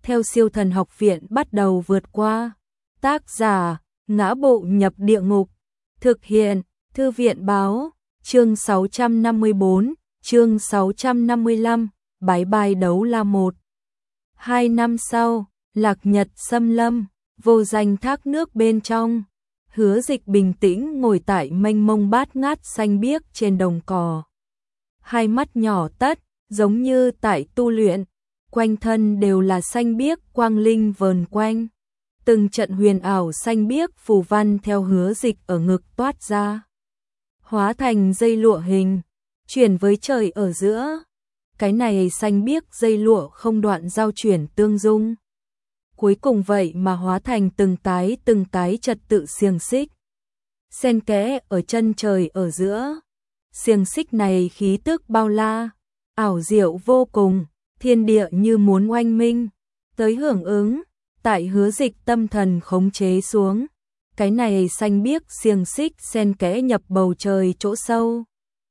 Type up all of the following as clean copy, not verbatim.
theo Siêu Thần Học Viện bắt đầu vượt qua. Tác giả: Ngã Bộ Nhập Địa Ngục. Thực hiện: Thư viện báo. Chương 654, chương 655, Bái Bai Đấu La 1. 2 năm sau, Lạc Nhật xâm lâm, vô danh thác nước bên trong. Hứa Dịch bình tĩnh ngồi tại mênh mông bát ngát xanh biếc trên đồng cỏ. Hai mắt nhỏ tắt, giống như tại tu luyện, quanh thân đều là xanh biếc quang linh vờn quanh. Từng trận huyền ảo xanh biếc phù văn theo Hứa Dịch ở ngực toát ra, hóa thành dây lụa hình, chuyển với trời ở giữa. Cái này xanh biếc dây lụa không đoạn giao chuyển tương dung. Cuối cùng vậy mà hóa thành từng cái trật tự xiềng xích, xen kẽ ở chân trời ở giữa. Xiềng xích này khí tức bao la, ảo diệu vô cùng, thiên địa như muốn oanh minh tới hưởng ứng. Tại Hứa Dịch tâm thần khống chế xuống, cái này xanh biếc xiềng xích xen kẽ nhập bầu trời chỗ sâu.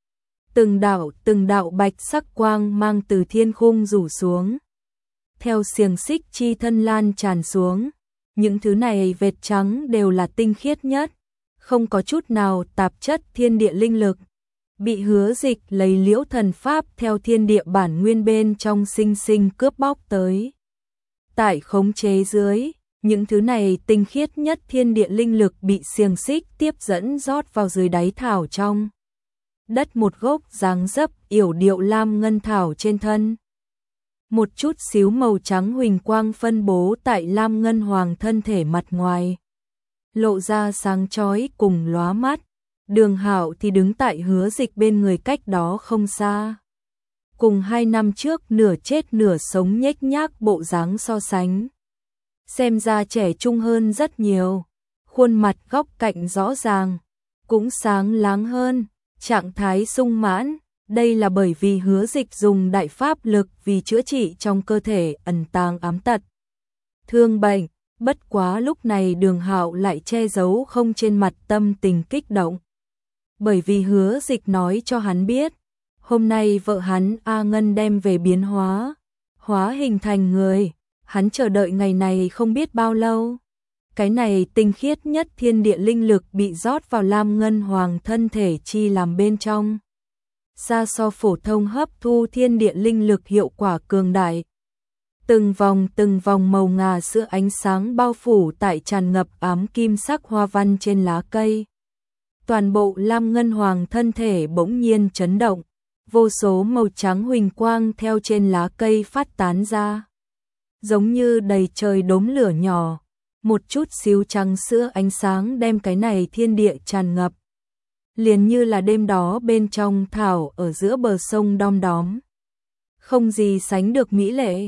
Từng đạo bạch sắc quang mang từ thiên khung rủ xuống, theo xiềng xích chi thân lan tràn xuống. Những thứ này vệt trắng đều là tinh khiết nhất, không có chút nào tạp chất thiên địa linh lực, bị Hứa Dịch lấy Liễu Thần Pháp theo thiên địa bản nguyên bên trong sinh sinh cướp bóc tới. Tại khống chế dưới, những thứ này tinh khiết nhất thiên địa linh lực bị xiềng xích tiếp dẫn rót vào dưới đáy thảo trong đất một gốc dáng dấp yểu điệu lam ngân thảo trên thân. Một chút xíu màu trắng huỳnh quang phân bố tại lam ngân hoàng thân thể mặt ngoài, lộ ra sáng chói cùng lóa mắt. Đường Hạo thì đứng tại Hứa Dịch bên người cách đó không xa. Cùng 2 năm trước nửa chết nửa sống nhếch nhác bộ dáng so sánh, xem ra trẻ trung hơn rất nhiều. Khuôn mặt góc cạnh rõ ràng, cũng sáng láng hơn, trạng thái sung mãn. Đây là bởi vì Hứa Dịch dùng đại pháp lực vì chữa trị trong cơ thể ẩn tàng ám tật, thương bệnh. Bất quá lúc này Đường Hạo lại che giấu không trên mặt tâm tình kích động, bởi vì Hứa Dịch nói cho hắn biết, hôm nay vợ hắn A Ngân đem về biến hóa hình thành người. Hắn chờ đợi ngày này không biết bao lâu. Cái này tinh khiết nhất thiên địa linh lực bị rót vào lam ngân hoàng thân thể chi làm bên trong, xa so phổ thông hấp thu thiên địa linh lực hiệu quả cường đại. Từng vòng màu ngà sữa ánh sáng bao phủ tại tràn ngập ám kim sắc hoa văn trên lá cây. Toàn bộ lam ngân hoàng thân thể bỗng nhiên chấn động, vô số màu trắng huỳnh quang theo trên lá cây phát tán ra, giống như đầy trời đốm lửa nhỏ. Một chút xíu trắng sữa ánh sáng đem cái này thiên địa tràn ngập, liền như là đêm đó bên trong thảo ở giữa bờ sông đom đóm, không gì sánh được mỹ lệ.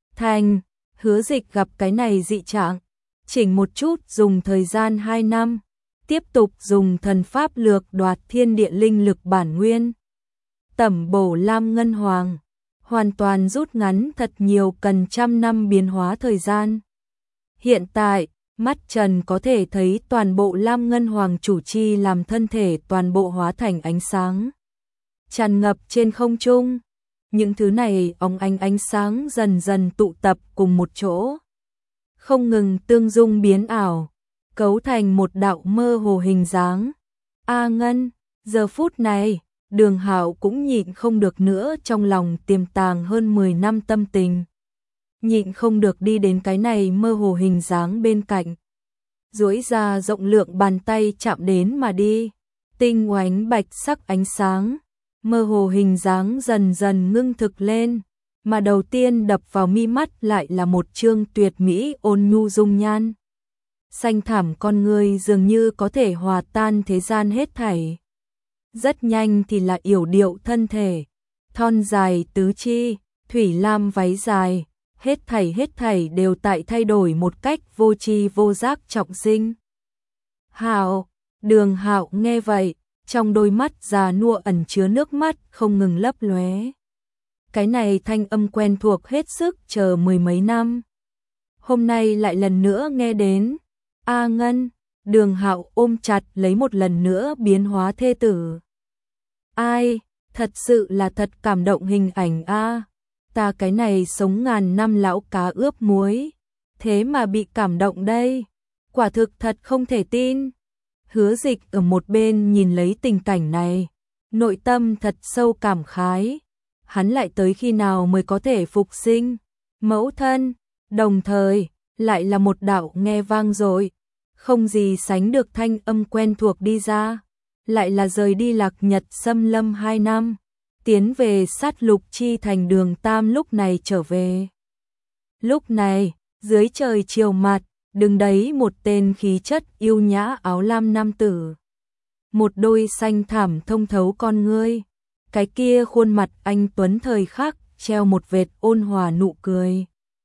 Hứa Dịch gặp cái này dị trạng, chỉnh một chút dùng thời gian 2 năm, tiếp tục dùng thần pháp lược đoạt thiên địa linh lực bản nguyên, tẩm bổ lam ngân hoàng, hoàn toàn rút ngắn thật nhiều cần trăm năm biến hóa thời gian. Hiện tại, mắt trần có thể thấy toàn bộ lam ngân hoàng chủ chi làm thân thể toàn bộ hóa thành ánh sáng, tràn ngập trên không trung. Những thứ này óng ánh sáng dần dần tụ tập cùng một chỗ, không ngừng tương dung biến ảo, cấu thành một đạo mơ hồ hình dáng. A Ngân, giờ phút này, Đường Hạo cũng nhịn không được nữa, trong lòng tiềm tàng hơn 10 năm tâm tình, nhịn không được đi đến cái này mơ hồ hình dáng bên cạnh, duỗi ra rộng lượng bàn tay chạm đến mà đi. Tinh oánh bạch sắc ánh sáng, mơ hồ hình dáng dần dần ngưng thực lên, mà đầu tiên đập vào mi mắt lại là một trương tuyệt mỹ ôn nhu dung nhan. Xanh thẳm con người dường như có thể hòa tan thế gian hết thảy. Rất nhanh thì là yểu điệu thân thể, thon dài tứ chi, thủy lam váy dài, hết thảy đều tại thay đổi một cách vô tri vô giác trọng sinh. Đường Hạo nghe vậy, trong đôi mắt già nua ẩn chứa nước mắt không ngừng lấp lóe. Cái này thanh âm quen thuộc hết sức chờ 10 mấy năm, hôm nay lại lần nữa nghe đến. A Ngân, Đường Hạo ôm chặt lấy một lần nữa biến hóa thê tử. Ai, thật sự là thật cảm động hình ảnh a. ta cái này sống ngàn năm lão cá ướp muối, thế mà bị cảm động đây, quả thực thật không thể tin. Hứa Dịch ở một bên nhìn lấy tình cảnh này, nội tâm thật sâu cảm khái, hắn lại tới khi nào mới có thể phục sinh mẫu thân, đồng thời lại là một đạo nghe vang dội, không gì sánh được thanh âm quen thuộc đi ra, lại là rời đi Lạc Nhật xâm lâm 2 năm, tiến về sát lục chi thành Đường Tam lúc này trở về. Lúc này, dưới trời chiều mặt, đứng đấy một tên khí chất yêu nhã áo lam nam tử. Một đôi xanh thẳm thông thấu con ngươi, cái kia khuôn mặt anh tuấn thời khắc treo một vệt ôn hòa nụ cười,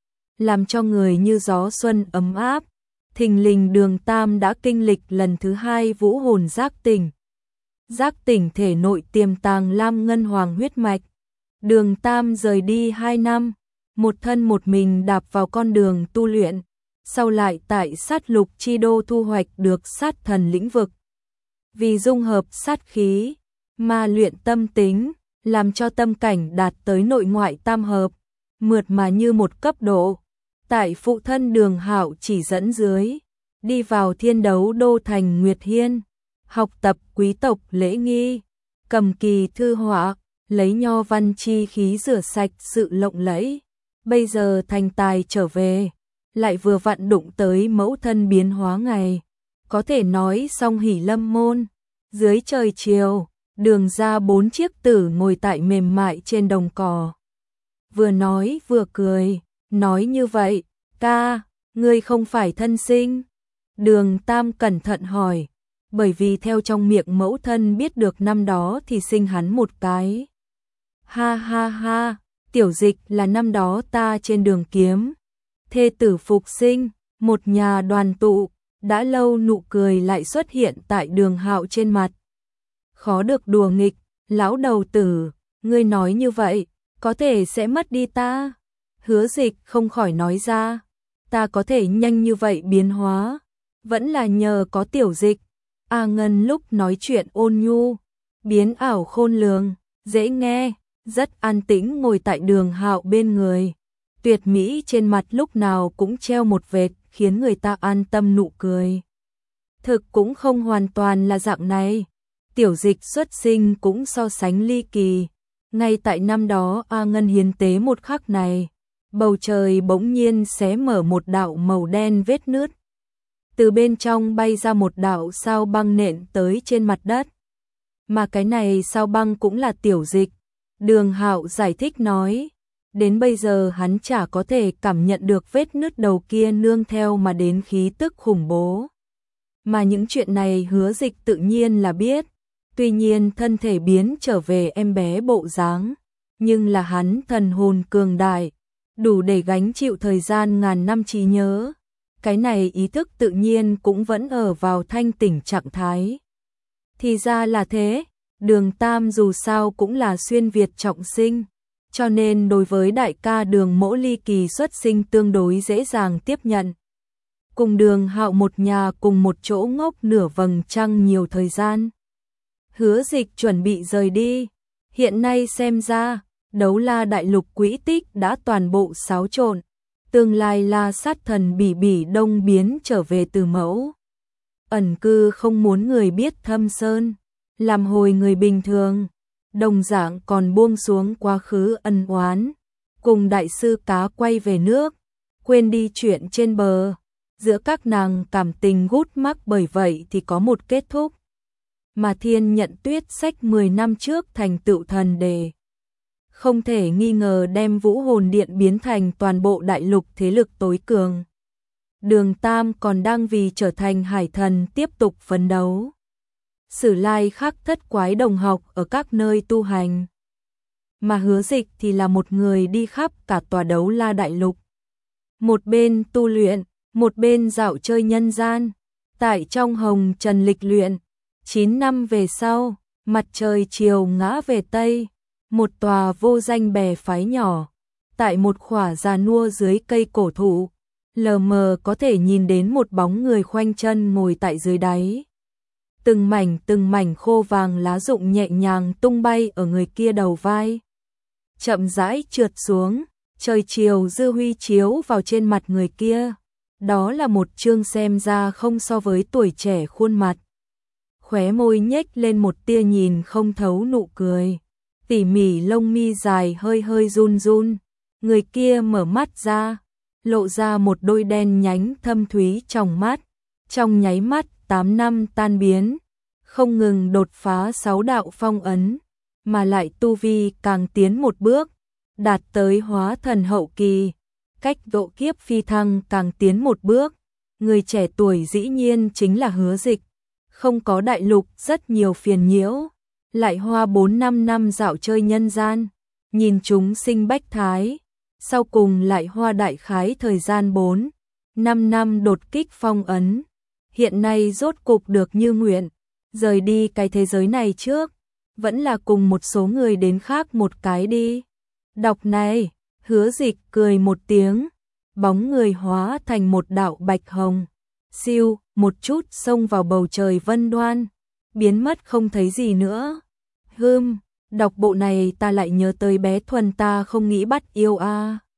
làm cho người như gió xuân ấm áp. Thình lình Đường Tam đã kinh lịch lần thứ 2 vũ hồn giác tỉnh. Giác tỉnh thể nội tiềm tàng lam ngân hoàng huyết mạch. Đường Tam rời đi 2 năm, một thân một mình đạp vào con đường tu luyện, sau lại tại sát lục chi đô thu hoạch được sát thần lĩnh vực. Vì dung hợp sát khí, mà luyện tâm tính, làm cho tâm cảnh đạt tới nội ngoại tam hợp, mượt mà như một cấp độ. Tại phụ thân Đường Hạo chỉ dẫn dưới, đi vào thiên đấu đô thành Nguyệt Hiên, học tập quý tộc lễ nghi, cầm kỳ thư họa, lấy nho văn chi khí rửa sạch sự lộng lẫy. Bây giờ thành tài trở về, lại vừa vặn đụng tới mẫu thân biến hóa ngày, có thể nói song hỷ lâm môn. Dưới trời chiều, Đường ra 4 chiếc tử ngồi tại mềm mại trên đồng cỏ, vừa nói vừa cười, nói như vậy, ca, ngươi không phải thân sinh? Đường Tam cẩn thận hỏi, bởi vì theo trong miệng mẫu thân biết được năm đó thì sinh hắn một cái. Ha ha ha, Tiểu Dịch là năm đó ta trên đường kiếm, thê tử phục sinh, một nhà đoàn tụ, đã lâu nụ cười lại xuất hiện tại Đường Hạo trên mặt. Khó được đùa nghịch, lão đầu tử, ngươi nói như vậy, có thể sẽ mất đi ta. Hứa Dịch không khỏi nói ra, ta có thể nhanh như vậy biến hóa, vẫn là nhờ có Tiểu Dịch. A Ngân lúc nói chuyện ôn nhu, biến ảo khôn lường, dễ nghe, rất an tĩnh ngồi tại Đường Hạo bên người. Tuyệt mỹ trên mặt lúc nào cũng treo một vệt khiến người ta an tâm nụ cười. Thực cũng không hoàn toàn là dạng này, Tiểu Dịch xuất sinh cũng so sánh ly kỳ. Ngay tại năm đó A Ngân hiến tế một khắc này, bầu trời bỗng nhiên xé mở một đạo màu đen vết nứt. Từ bên trong bay ra một đạo sao băng nện tới trên mặt đất. Mà cái này sao băng cũng là Tiểu Dịch. Đường Hạo giải thích nói, đến bây giờ hắn chả có thể cảm nhận được vết nứt đầu kia nương theo mà đến khí tức khủng bố. Mà những chuyện này Hứa Dịch tự nhiên là biết. Tuy nhiên thân thể biến trở về em bé bộ dáng, nhưng là hắn thần hồn cường đại, đủ để gánh chịu thời gian ngàn năm trí nhớ. Cái này ý thức tự nhiên cũng vẫn ở vào thanh tỉnh trạng thái. Thì ra là thế, Đường Tam dù sao cũng là xuyên Việt trọng sinh, cho nên đối với đại ca Đường Mỗ ly kỳ xuất sinh tương đối dễ dàng tiếp nhận. Cùng Đường Hạo một nhà cùng một chỗ ngốc nửa vầng trăng nhiều thời gian. Hứa Dịch chuẩn bị rời đi, hiện nay xem ra, Đấu La đại lục quỹ tích đã toàn bộ xáo trộn, tương lai La sát thần Bỉ Bỉ Đông biến trở về từ mẫu. Ẩn cư không muốn người biết thâm sơn, làm hồi người bình thường, đồng dạng còn buông xuống quá khứ ân oán, cùng đại sư cá quay về nước, quên đi chuyện trên bờ, giữa các nàng cảm tình gút mắc bởi vậy thì có một kết thúc. Mà Thiên Nhận Tuyết sách 10 năm trước thành tựu thần đề, không thể nghi ngờ đem Vũ Hồn Điện biến thành toàn bộ đại lục thế lực tối cường. Đường Tam còn đang vì trở thành hải thần tiếp tục phấn đấu. Sử Lai Khắc thất quái đồng học ở các nơi tu hành. Mà Hứa Dịch thì là một người đi khắp cả tòa Đấu La đại lục. Một bên tu luyện, một bên dạo chơi nhân gian. Tại trong hồng trần lịch luyện, 9 năm về sau, mặt trời chiều ngã về Tây, một tòa vô danh bè phái nhỏ, tại một khỏa già nua dưới cây cổ thụ, lờ mờ có thể nhìn đến một bóng người khoanh chân ngồi tại dưới đáy. Từng mảnh khô vàng lá rụng nhẹ nhàng tung bay ở người kia đầu vai. chậm rãi trượt xuống, trời chiều dư huy chiếu vào trên mặt người kia. Đó là một chương xem ra không so với tuổi trẻ khuôn mặt. Khóe môi nhếch lên một tia nhìn không thấu nụ cười. Tỉ mỉ lông mi dài hơi hơi run run. Người kia mở mắt ra, lộ ra một đôi đen nhánh thâm thúy trong mắt. Trong nháy mắt 8 năm tan biến, không ngừng đột phá 6 đạo phong ấn, mà lại tu vi càng tiến một bước, đạt tới hóa thần hậu kỳ. Cách độ kiếp phi thăng càng tiến một bước, người trẻ tuổi dĩ nhiên chính là Hứa Dịch. Không có đại lục rất nhiều phiền nhiễu, lại hoa 4-5 năm dạo chơi nhân gian, nhìn chúng sinh bách thái, sau cùng lại hoa đại khái thời gian 4-5 năm đột kích phong ấn. Hiện nay rốt cục được như nguyện, rời đi cái thế giới này trước, vẫn là cùng một số người đến khác một cái đi. Đọc này, Hứa Dịch cười một tiếng, bóng người hóa thành một đạo bạch hồng, siêu, một chút xông vào bầu trời vân đoan, biến mất không thấy gì nữa. Đọc bộ này ta lại nhớ tới bé Thuần ta không nghĩ bắt yêu a.